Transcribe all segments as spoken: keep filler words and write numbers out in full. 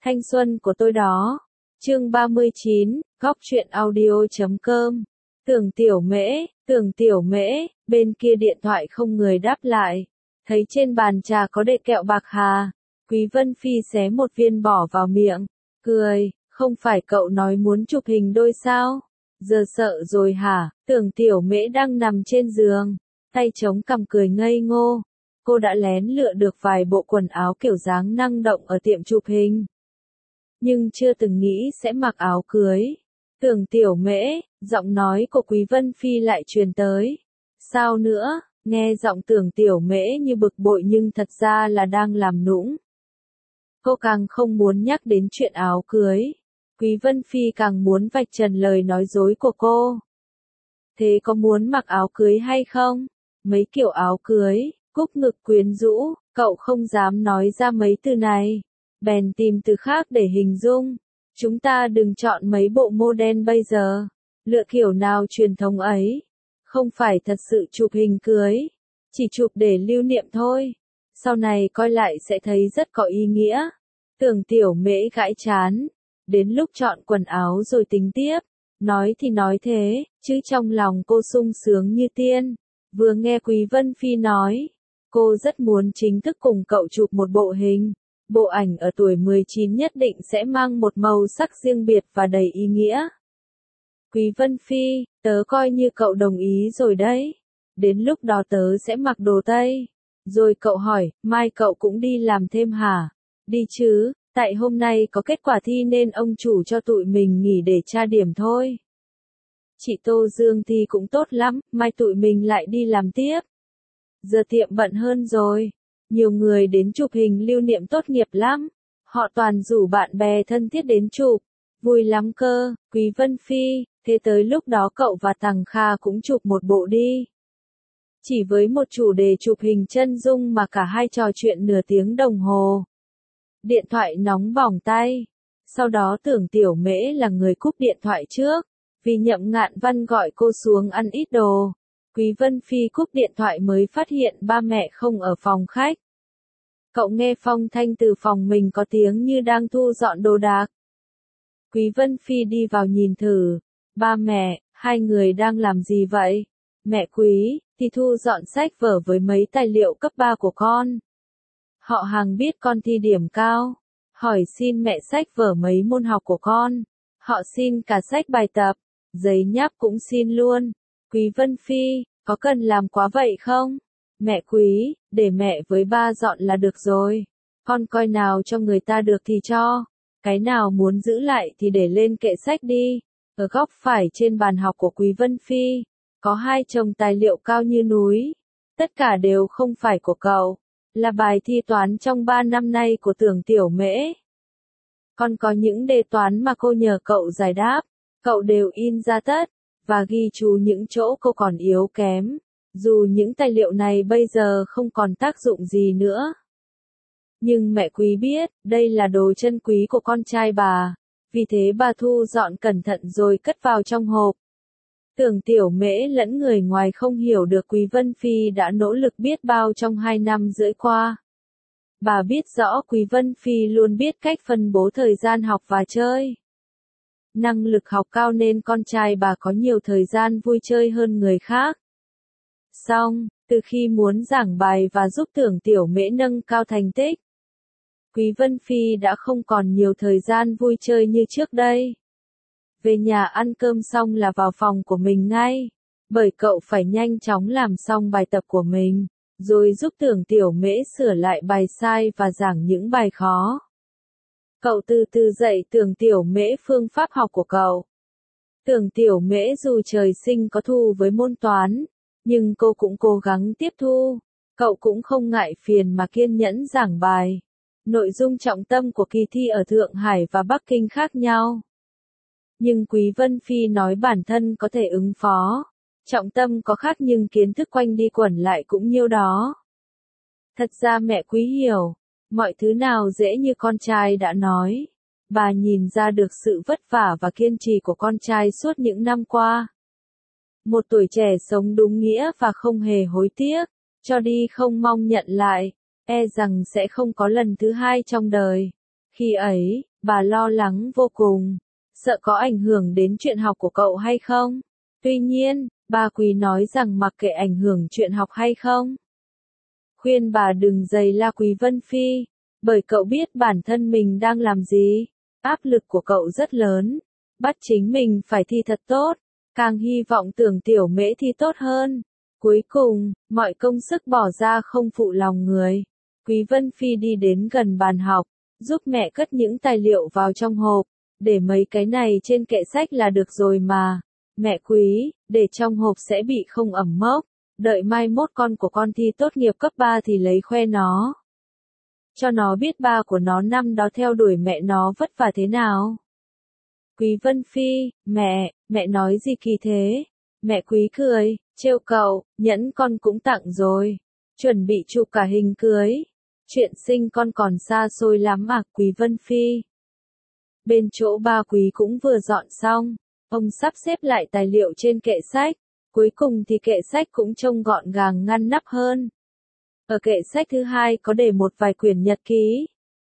Thanh xuân của tôi đó. Chương ba mươi chín, góc truyện audio chấm com. Tưởng Tiểu Mễ, Tưởng Tiểu Mễ, bên kia điện thoại không người đáp lại. Thấy trên bàn trà có đệ kẹo bạc hà, Quý Vân Phi xé một viên bỏ vào miệng, cười, không phải cậu nói muốn chụp hình đôi sao? Giờ sợ rồi hả? Tưởng Tiểu Mễ đang nằm trên giường, tay chống cằm cười ngây ngô. Cô đã lén lựa được vài bộ quần áo kiểu dáng năng động ở tiệm chụp hình, nhưng chưa từng nghĩ sẽ mặc áo cưới. Tưởng Tiểu Mễ, giọng nói của Quý Vân Phi lại truyền tới. Sao nữa? Nghe giọng Tưởng Tiểu Mễ như bực bội nhưng thật ra là đang làm nũng. Cô càng không muốn nhắc đến chuyện áo cưới. Quý Vân Phi càng muốn vạch trần lời nói dối của cô. Thế có muốn mặc áo cưới hay không? Mấy kiểu áo cưới, cúc ngực quyến rũ, cậu không dám nói ra mấy từ này. Bèn tìm từ khác để hình dung. Chúng ta đừng chọn mấy bộ modern bây giờ. Lựa kiểu nào truyền thống ấy. Không phải thật sự chụp hình cưới. Chỉ chụp để lưu niệm thôi. Sau này coi lại sẽ thấy rất có ý nghĩa. Tưởng Tiểu Mễ gãi chán. Đến lúc chọn quần áo rồi tính tiếp. Nói thì nói thế, chứ trong lòng cô sung sướng như tiên. Vừa nghe Quý Vân Phi nói, cô rất muốn chính thức cùng cậu chụp một bộ hình. Bộ ảnh ở tuổi mười chín nhất định sẽ mang một màu sắc riêng biệt và đầy ý nghĩa. Quý Vân Phi, tớ coi như cậu đồng ý rồi đấy. Đến lúc đó tớ sẽ mặc đồ Tây. Rồi cậu hỏi, mai cậu cũng đi làm thêm hả? Đi chứ, tại hôm nay có kết quả thi nên ông chủ cho tụi mình nghỉ để tra điểm thôi. Chị Tô Dương thì cũng tốt lắm, mai tụi mình lại đi làm tiếp. Giờ tiệm bận hơn rồi. Nhiều người đến chụp hình lưu niệm tốt nghiệp lắm. Họ toàn rủ bạn bè thân thiết đến chụp. Vui lắm cơ, Quý Vân Phi, thế tới lúc đó cậu và Tằng Kha cũng chụp một bộ đi. Chỉ với một chủ đề chụp hình chân dung mà cả hai trò chuyện nửa tiếng đồng hồ. Điện thoại nóng bỏng tay. Sau đó Tưởng Tiểu Mễ là người cúp điện thoại trước. Vì Nhậm Ngạn Văn gọi cô xuống ăn ít đồ. Quý Vân Phi cúp điện thoại mới phát hiện ba mẹ không ở phòng khách. Cậu nghe phong thanh từ phòng mình có tiếng như đang thu dọn đồ đạc. Quý Vân Phi đi vào nhìn thử. Ba mẹ, hai người đang làm gì vậy? Mẹ Quý, thì thu dọn sách vở với mấy tài liệu cấp ba của con. Họ hàng biết con thi điểm cao. Hỏi xin mẹ sách vở mấy môn học của con. Họ xin cả sách bài tập. Giấy nháp cũng xin luôn. Quý Vân Phi, có cần làm quá vậy không? Mẹ Quý, để mẹ với ba dọn là được rồi. Con coi nào cho người ta được thì cho. Cái nào muốn giữ lại thì để lên kệ sách đi. Ở góc phải trên bàn học của Quý Vân Phi, có hai chồng tài liệu cao như núi. Tất cả đều không phải của cậu. Là bài thi toán trong ba năm nay của Tưởng Tiểu Mễ. Còn có những đề toán mà cô nhờ cậu giải đáp. Cậu đều in ra tất. Và ghi chú những chỗ cô còn yếu kém. Dù những tài liệu này bây giờ không còn tác dụng gì nữa. Nhưng mẹ Quý biết, đây là đồ chân quý của con trai bà. Vì thế bà thu dọn cẩn thận rồi cất vào trong hộp. Tưởng Tiểu Mễ lẫn người ngoài không hiểu được Quý Vân Phi đã nỗ lực biết bao trong hai năm rưỡi qua. Bà biết rõ Quý Vân Phi luôn biết cách phân bố thời gian học và chơi. Năng lực học cao nên con trai bà có nhiều thời gian vui chơi hơn người khác. Xong, từ khi muốn giảng bài và giúp Tưởng Tiểu Mễ nâng cao thành tích, Quý Vân Phi đã không còn nhiều thời gian vui chơi như trước đây. Về nhà ăn cơm xong là vào phòng của mình ngay, bởi cậu phải nhanh chóng làm xong bài tập của mình, rồi giúp Tưởng Tiểu Mễ sửa lại bài sai và giảng những bài khó. Cậu từ từ dạy Tưởng Tiểu Mễ phương pháp học của cậu. Tưởng Tiểu Mễ dù trời sinh có thù với môn toán, nhưng cô cũng cố gắng tiếp thu. Cậu cũng không ngại phiền mà kiên nhẫn giảng bài. Nội dung trọng tâm của kỳ thi ở Thượng Hải và Bắc Kinh khác nhau. Nhưng Quý Vân Phi nói bản thân có thể ứng phó. Trọng tâm có khác nhưng kiến thức quanh đi quẩn lại cũng nhiêu đó. Thật ra mẹ Quý hiểu. Mọi thứ nào dễ như con trai đã nói. Bà nhìn ra được sự vất vả và kiên trì của con trai suốt những năm qua. Một tuổi trẻ sống đúng nghĩa và không hề hối tiếc. Cho đi không mong nhận lại. E rằng sẽ không có lần thứ hai trong đời. Khi ấy, Bà lo lắng vô cùng, sợ có ảnh hưởng đến chuyện học của cậu hay không. Tuy nhiên, bà Quý nói rằng mặc kệ ảnh hưởng chuyện học hay không, khuyên bà đừng giày la Quý Vân Phi, bởi cậu biết bản thân mình đang làm gì. Áp lực của cậu rất lớn, bắt chính mình phải thi thật tốt, càng hy vọng Tưởng Tiểu Mễ thi tốt hơn. Cuối cùng, mọi công sức bỏ ra không phụ lòng người. Quý Vân Phi đi đến gần bàn học, giúp mẹ cất những tài liệu vào trong hộp, để mấy cái này trên kệ sách là được rồi mà. Mẹ Quý, để trong hộp sẽ bị không ẩm mốc, đợi mai mốt con của con thi tốt nghiệp cấp ba thì lấy khoe nó. Cho nó biết ba của nó năm đó theo đuổi mẹ nó vất vả thế nào. Quý Vân Phi, mẹ, mẹ nói gì kỳ thế? Mẹ Quý cười, trêu cậu, nhẫn con cũng tặng rồi, chuẩn bị chụp cả hình cưới. Chuyện sinh con còn xa xôi lắm à, Quý Vân Phi. Bên chỗ ba Quý cũng vừa dọn xong, ông sắp xếp lại tài liệu trên kệ sách, cuối cùng thì kệ sách cũng trông gọn gàng ngăn nắp hơn. Ở kệ sách thứ hai có để một vài quyển nhật ký.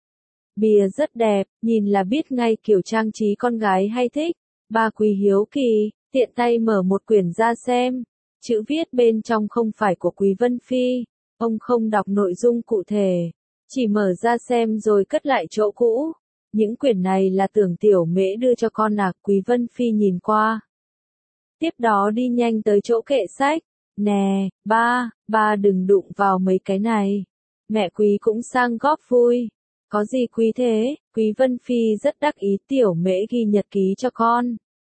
Bìa rất đẹp, nhìn là biết ngay kiểu trang trí con gái hay thích. Ba Quý hiếu kỳ, tiện tay mở một quyển ra xem. Chữ viết bên trong không phải của Quý Vân Phi. Ông không đọc nội dung cụ thể, chỉ mở ra xem rồi cất lại chỗ cũ. Những quyển này là Tưởng Tiểu Mễ đưa cho con à, Quý Vân Phi nhìn qua. Tiếp đó đi nhanh tới chỗ kệ sách. Nè, ba, ba đừng đụng vào mấy cái này. Mẹ Quý cũng sang góp vui. Có gì quý thế, Quý Vân Phi rất đắc ý. Tiểu Mễ ghi nhật ký cho con.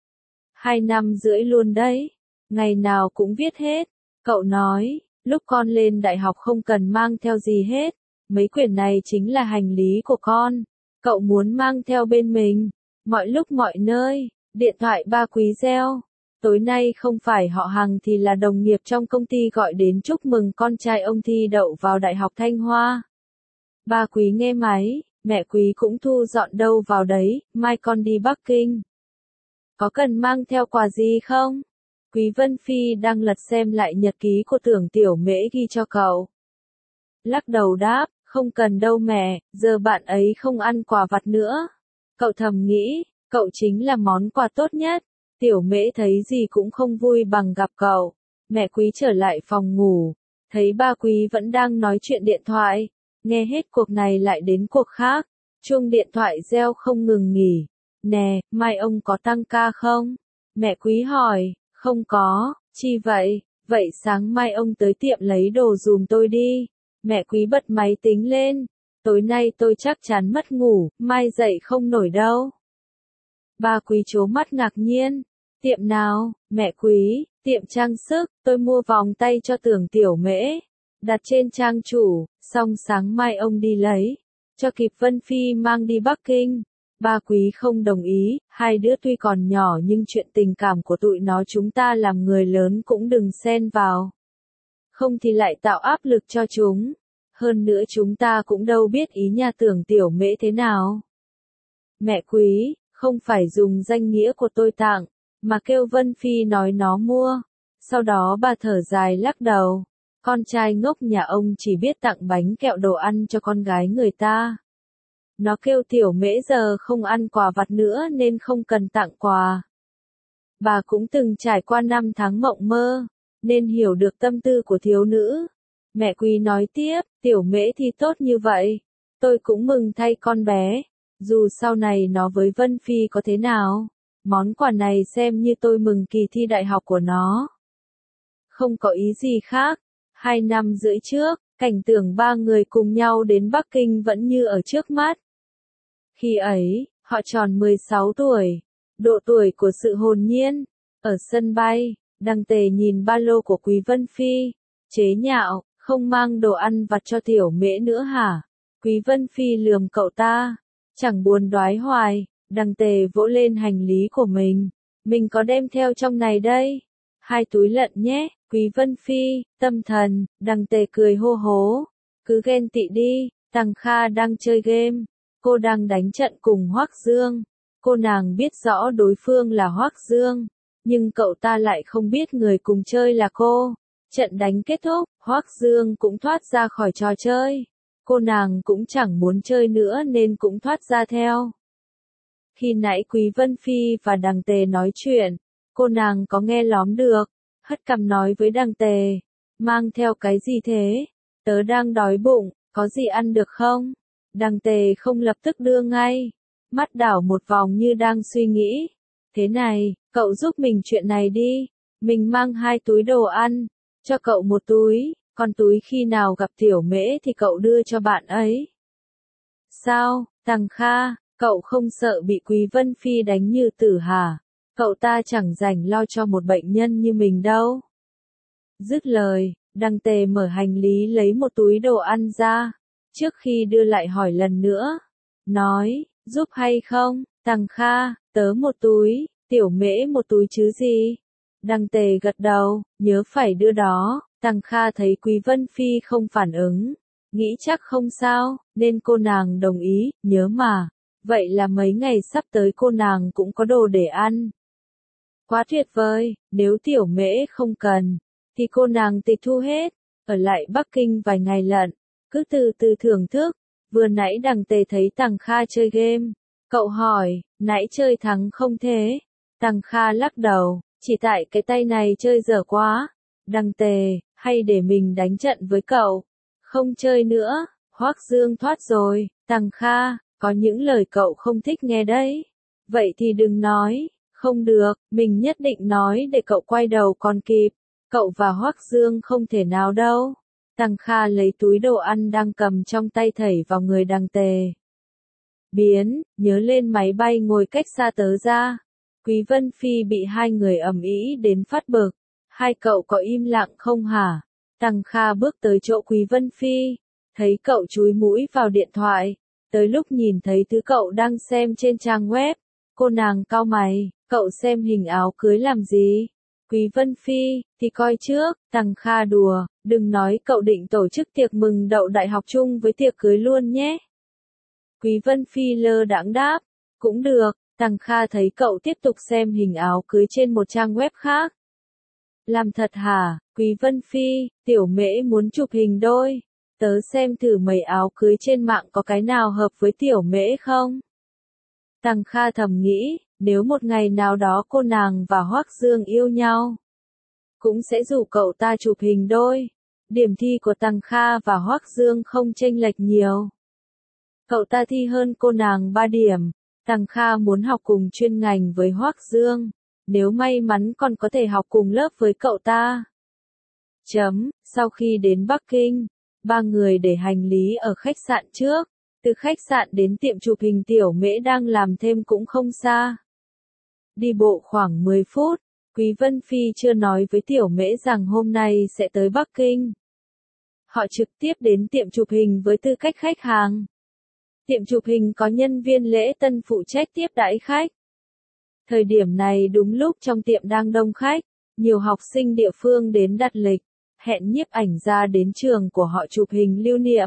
Hai năm rưỡi luôn đấy, ngày nào cũng viết hết. Cậu nói, lúc con lên đại học không cần mang theo gì hết. Mấy quyển này chính là hành lý của con. Cậu muốn mang theo bên mình, mọi lúc mọi nơi. Điện thoại ba Quý reo. Tối nay không phải họ Hằng thì là đồng nghiệp trong công ty gọi đến chúc mừng con trai ông thi đậu vào Đại học Thanh Hoa. Ba Quý nghe máy, mẹ Quý cũng thu dọn đâu vào đấy, mai con đi Bắc Kinh. Có cần mang theo quà gì không? Quý Vân Phi đang lật xem lại nhật ký của Tưởng Tiểu Mễ ghi cho cậu. Lắc đầu đáp, không cần đâu mẹ, giờ bạn ấy không ăn quà vặt nữa. Cậu thầm nghĩ, cậu chính là món quà tốt nhất. Tiểu Mễ thấy gì cũng không vui bằng gặp cậu. Mẹ Quý trở lại phòng ngủ, thấy ba Quý vẫn đang nói chuyện điện thoại. Nghe hết cuộc này lại đến cuộc khác, chuông điện thoại reo không ngừng nghỉ. Nè, mai ông có tăng ca không? Mẹ Quý hỏi, không có, chi vậy? Vậy sáng mai ông tới tiệm lấy đồ dùm tôi đi. Mẹ Quý bật máy tính lên, tối nay tôi chắc chắn mất ngủ, mai dậy không nổi đâu. Ba Quý trố mắt ngạc nhiên, tiệm nào? Mẹ Quý, tiệm trang sức, tôi mua vòng tay cho Tưởng Tiểu Mễ. Đặt trên trang chủ, xong sáng mai ông đi lấy, cho kịp Vân Phi mang đi Bắc Kinh. Ba Quý không đồng ý, hai đứa tuy còn nhỏ nhưng chuyện tình cảm của tụi nó chúng ta làm người lớn cũng đừng xen vào. Không thì lại tạo áp lực cho chúng. Hơn nữa chúng ta cũng đâu biết ý nhà Tưởng Tiểu Mễ thế nào. Mẹ Quý, không phải dùng danh nghĩa của tôi tặng, mà kêu Vân Phi nói nó mua. Sau đó bà thở dài lắc đầu. Con trai ngốc nhà ông chỉ biết tặng bánh kẹo đồ ăn cho con gái người ta. Nó kêu Tiểu Mễ giờ không ăn quà vặt nữa nên không cần tặng quà. Bà cũng từng trải qua năm tháng mộng mơ, nên hiểu được tâm tư của thiếu nữ. Mẹ Quý nói tiếp, Tiểu Mễ thi tốt như vậy, tôi cũng mừng thay con bé. Dù sau này nó với Vân Phi có thế nào, món quà này xem như tôi mừng kỳ thi đại học của nó. Không có ý gì khác. Hai năm rưỡi trước, cảnh tượng ba người cùng nhau đến Bắc Kinh vẫn như ở trước mắt. Khi ấy, họ tròn mười sáu tuổi, độ tuổi của sự hồn nhiên. Ở sân bay, Đằng Tề nhìn ba lô của Quý Vân Phi, chế nhạo, không mang đồ ăn vặt cho Tiểu Mễ nữa hả? Quý Vân Phi lườm cậu ta, chẳng buồn đoái hoài. Đằng Tề vỗ lên hành lý của mình, mình có đem theo trong này đây. Hai túi lận nhé. Quý Vân Phi, tâm thần. Đằng Tề cười hô hố, cứ ghen tị đi. Tằng Kha đang chơi game, cô đang đánh trận cùng Hoắc Dương. Cô nàng biết rõ đối phương là Hoắc Dương, nhưng cậu ta lại không biết người cùng chơi là cô. Trận đánh kết thúc, Hoắc Dương cũng thoát ra khỏi trò chơi. Cô nàng cũng chẳng muốn chơi nữa nên cũng thoát ra theo. Khi nãy Quý Vân Phi và Đằng Tề nói chuyện, cô nàng có nghe lóm được, hất cằm nói với Đằng Tề, mang theo cái gì thế? Tớ đang đói bụng, có gì ăn được không? Đằng Tề không lập tức đưa ngay, mắt đảo một vòng như đang suy nghĩ. Thế này, cậu giúp mình chuyện này đi, mình mang hai túi đồ ăn, cho cậu một túi, còn túi khi nào gặp Tiểu Mễ thì cậu đưa cho bạn ấy. Sao, Tằng Kha, cậu không sợ bị Quý Vân Phi đánh như tử hả? Cậu ta chẳng rảnh lo cho một bệnh nhân như mình đâu. Dứt lời, Đằng Tề mở hành lý lấy một túi đồ ăn ra, trước khi đưa lại hỏi lần nữa, nói, giúp hay không, Tằng Kha, tớ một túi, Tiểu Mễ một túi chứ gì? Đằng Tề gật đầu, nhớ phải đưa đó. Tằng Kha thấy Quý Vân Phi không phản ứng, nghĩ chắc không sao, nên cô nàng đồng ý, nhớ mà. Vậy là mấy ngày sắp tới cô nàng cũng có đồ để ăn. Quá tuyệt vời, nếu Tiểu Mễ không cần, thì cô nàng tịch thu hết, ở lại Bắc Kinh vài ngày lận, cứ từ từ thưởng thức. Vừa nãy Đằng Tề thấy Tằng Kha chơi game, cậu hỏi, nãy chơi thắng không thế? Tằng Kha lắc đầu, chỉ tại cái tay này chơi dở quá. Đằng Tề, hay để mình đánh trận với cậu? Không chơi nữa, Hoắc Dương thoát rồi. Tằng Kha, có những lời cậu không thích nghe đấy. Vậy thì đừng nói, không được, mình nhất định nói để cậu quay đầu còn kịp. Cậu và Hoắc Dương không thể nào đâu. Tằng Kha lấy túi đồ ăn đang cầm trong tay thảy vào người Đằng Tề. Biến, nhớ lên máy bay ngồi cách xa tớ ra. Quý Vân Phi bị hai người ầm ĩ đến phát bực. Hai cậu có im lặng không hả? Tằng Kha bước tới chỗ Quý Vân Phi, thấy cậu chúi mũi vào điện thoại, tới lúc nhìn thấy thứ cậu đang xem trên trang web, cô nàng cau mày, cậu xem hình áo cưới làm gì? Quý Vân Phi, thì coi trước. Tằng Kha đùa, đừng nói cậu định tổ chức tiệc mừng đậu đại học chung với tiệc cưới luôn nhé. Quý Vân Phi lơ đãng đáp, cũng được. Tằng Kha thấy cậu tiếp tục xem hình áo cưới trên một trang web khác. Làm thật hả, Quý Vân Phi, Tiểu Mễ muốn chụp hình đôi. Tớ xem thử mấy áo cưới trên mạng có cái nào hợp với Tiểu Mễ không? Tằng Kha thầm nghĩ, nếu một ngày nào đó cô nàng và Hoắc Dương yêu nhau, cũng sẽ rủ cậu ta chụp hình đôi. Điểm thi của Tằng Kha và Hoắc Dương không chênh lệch nhiều. Cậu ta thi hơn cô nàng ba điểm. Tằng Kha muốn học cùng chuyên ngành với Hoắc Dương, nếu may mắn còn có thể học cùng lớp với cậu ta. Chấm, sau khi đến Bắc Kinh, ba người để hành lý ở khách sạn trước, từ khách sạn đến tiệm chụp hình Tiểu Mễ đang làm thêm cũng không xa. Đi bộ khoảng mười phút, Quý Vân Phi chưa nói với Tiểu Mễ rằng hôm nay sẽ tới Bắc Kinh. Họ trực tiếp đến tiệm chụp hình với tư cách khách hàng. Tiệm chụp hình có nhân viên lễ tân phụ trách tiếp đãi khách. Thời điểm này đúng lúc trong tiệm đang đông khách, nhiều học sinh địa phương đến đặt lịch, hẹn nhiếp ảnh ra đến trường của họ chụp hình lưu niệm.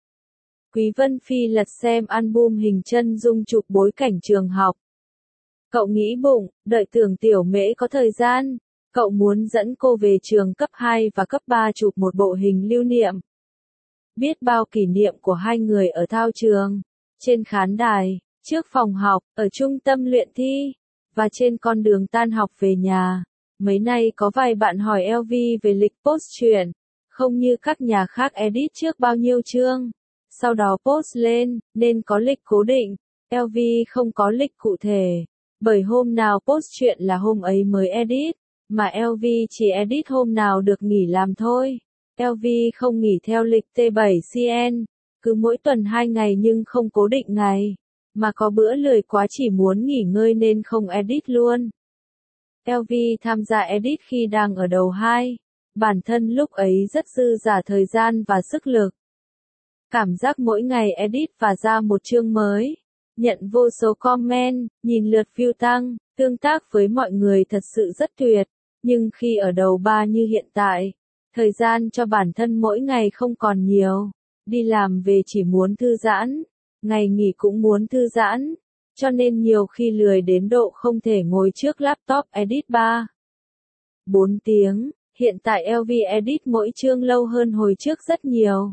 Quý Vân Phi lật xem album hình chân dung chụp bối cảnh trường học. Cậu nghĩ bụng, đợi tưởng Tiểu Mễ có thời gian, cậu muốn dẫn cô về trường cấp hai và cấp ba chụp một bộ hình lưu niệm. Biết bao kỷ niệm của hai người ở thao trường, trên khán đài, trước phòng học, ở trung tâm luyện thi, và trên con đường tan học về nhà. Mấy nay có vài bạn hỏi eo vi về lịch post truyện, không như các nhà khác edit trước bao nhiêu chương, sau đó post lên, nên có lịch cố định. eo vi không có lịch cụ thể, bởi hôm nào post truyện là hôm ấy mới edit, mà eo vi chỉ edit hôm nào được nghỉ làm thôi. eo vi không nghỉ theo lịch T bảy C N, cứ mỗi tuần hai ngày nhưng không cố định ngày, mà có bữa lười quá chỉ muốn nghỉ ngơi nên không edit luôn. eo vi tham gia edit khi đang ở đầu hai, bản thân lúc ấy rất dư dả thời gian và sức lực. Cảm giác mỗi ngày edit và ra một chương mới, nhận vô số comment, nhìn lượt view tăng, tương tác với mọi người thật sự rất tuyệt, nhưng khi ở đầu ba như hiện tại, thời gian cho bản thân mỗi ngày không còn nhiều, đi làm về chỉ muốn thư giãn, ngày nghỉ cũng muốn thư giãn, cho nên nhiều khi lười đến độ không thể ngồi trước laptop edit ba bốn tiếng, hiện tại eo vi edit mỗi chương lâu hơn hồi trước rất nhiều.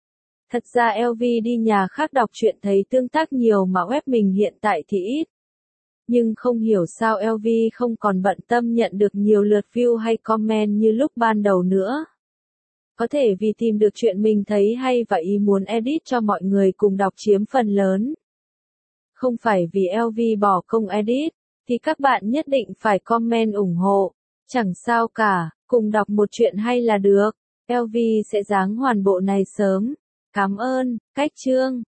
Thật ra eo vi đi nhà khác đọc truyện thấy tương tác nhiều mà web mình hiện tại thì ít. Nhưng không hiểu sao lờ vê không còn bận tâm nhận được nhiều lượt view hay comment như lúc ban đầu nữa. Có thể vì tìm được chuyện mình thấy hay và ý muốn edit cho mọi người cùng đọc chiếm phần lớn. Không phải vì lờ vê bỏ công edit, thì các bạn nhất định phải comment ủng hộ. Chẳng sao cả, cùng đọc một chuyện hay là được. lờ vê sẽ dáng hoàn bộ này sớm. Cảm ơn, Cách Chương.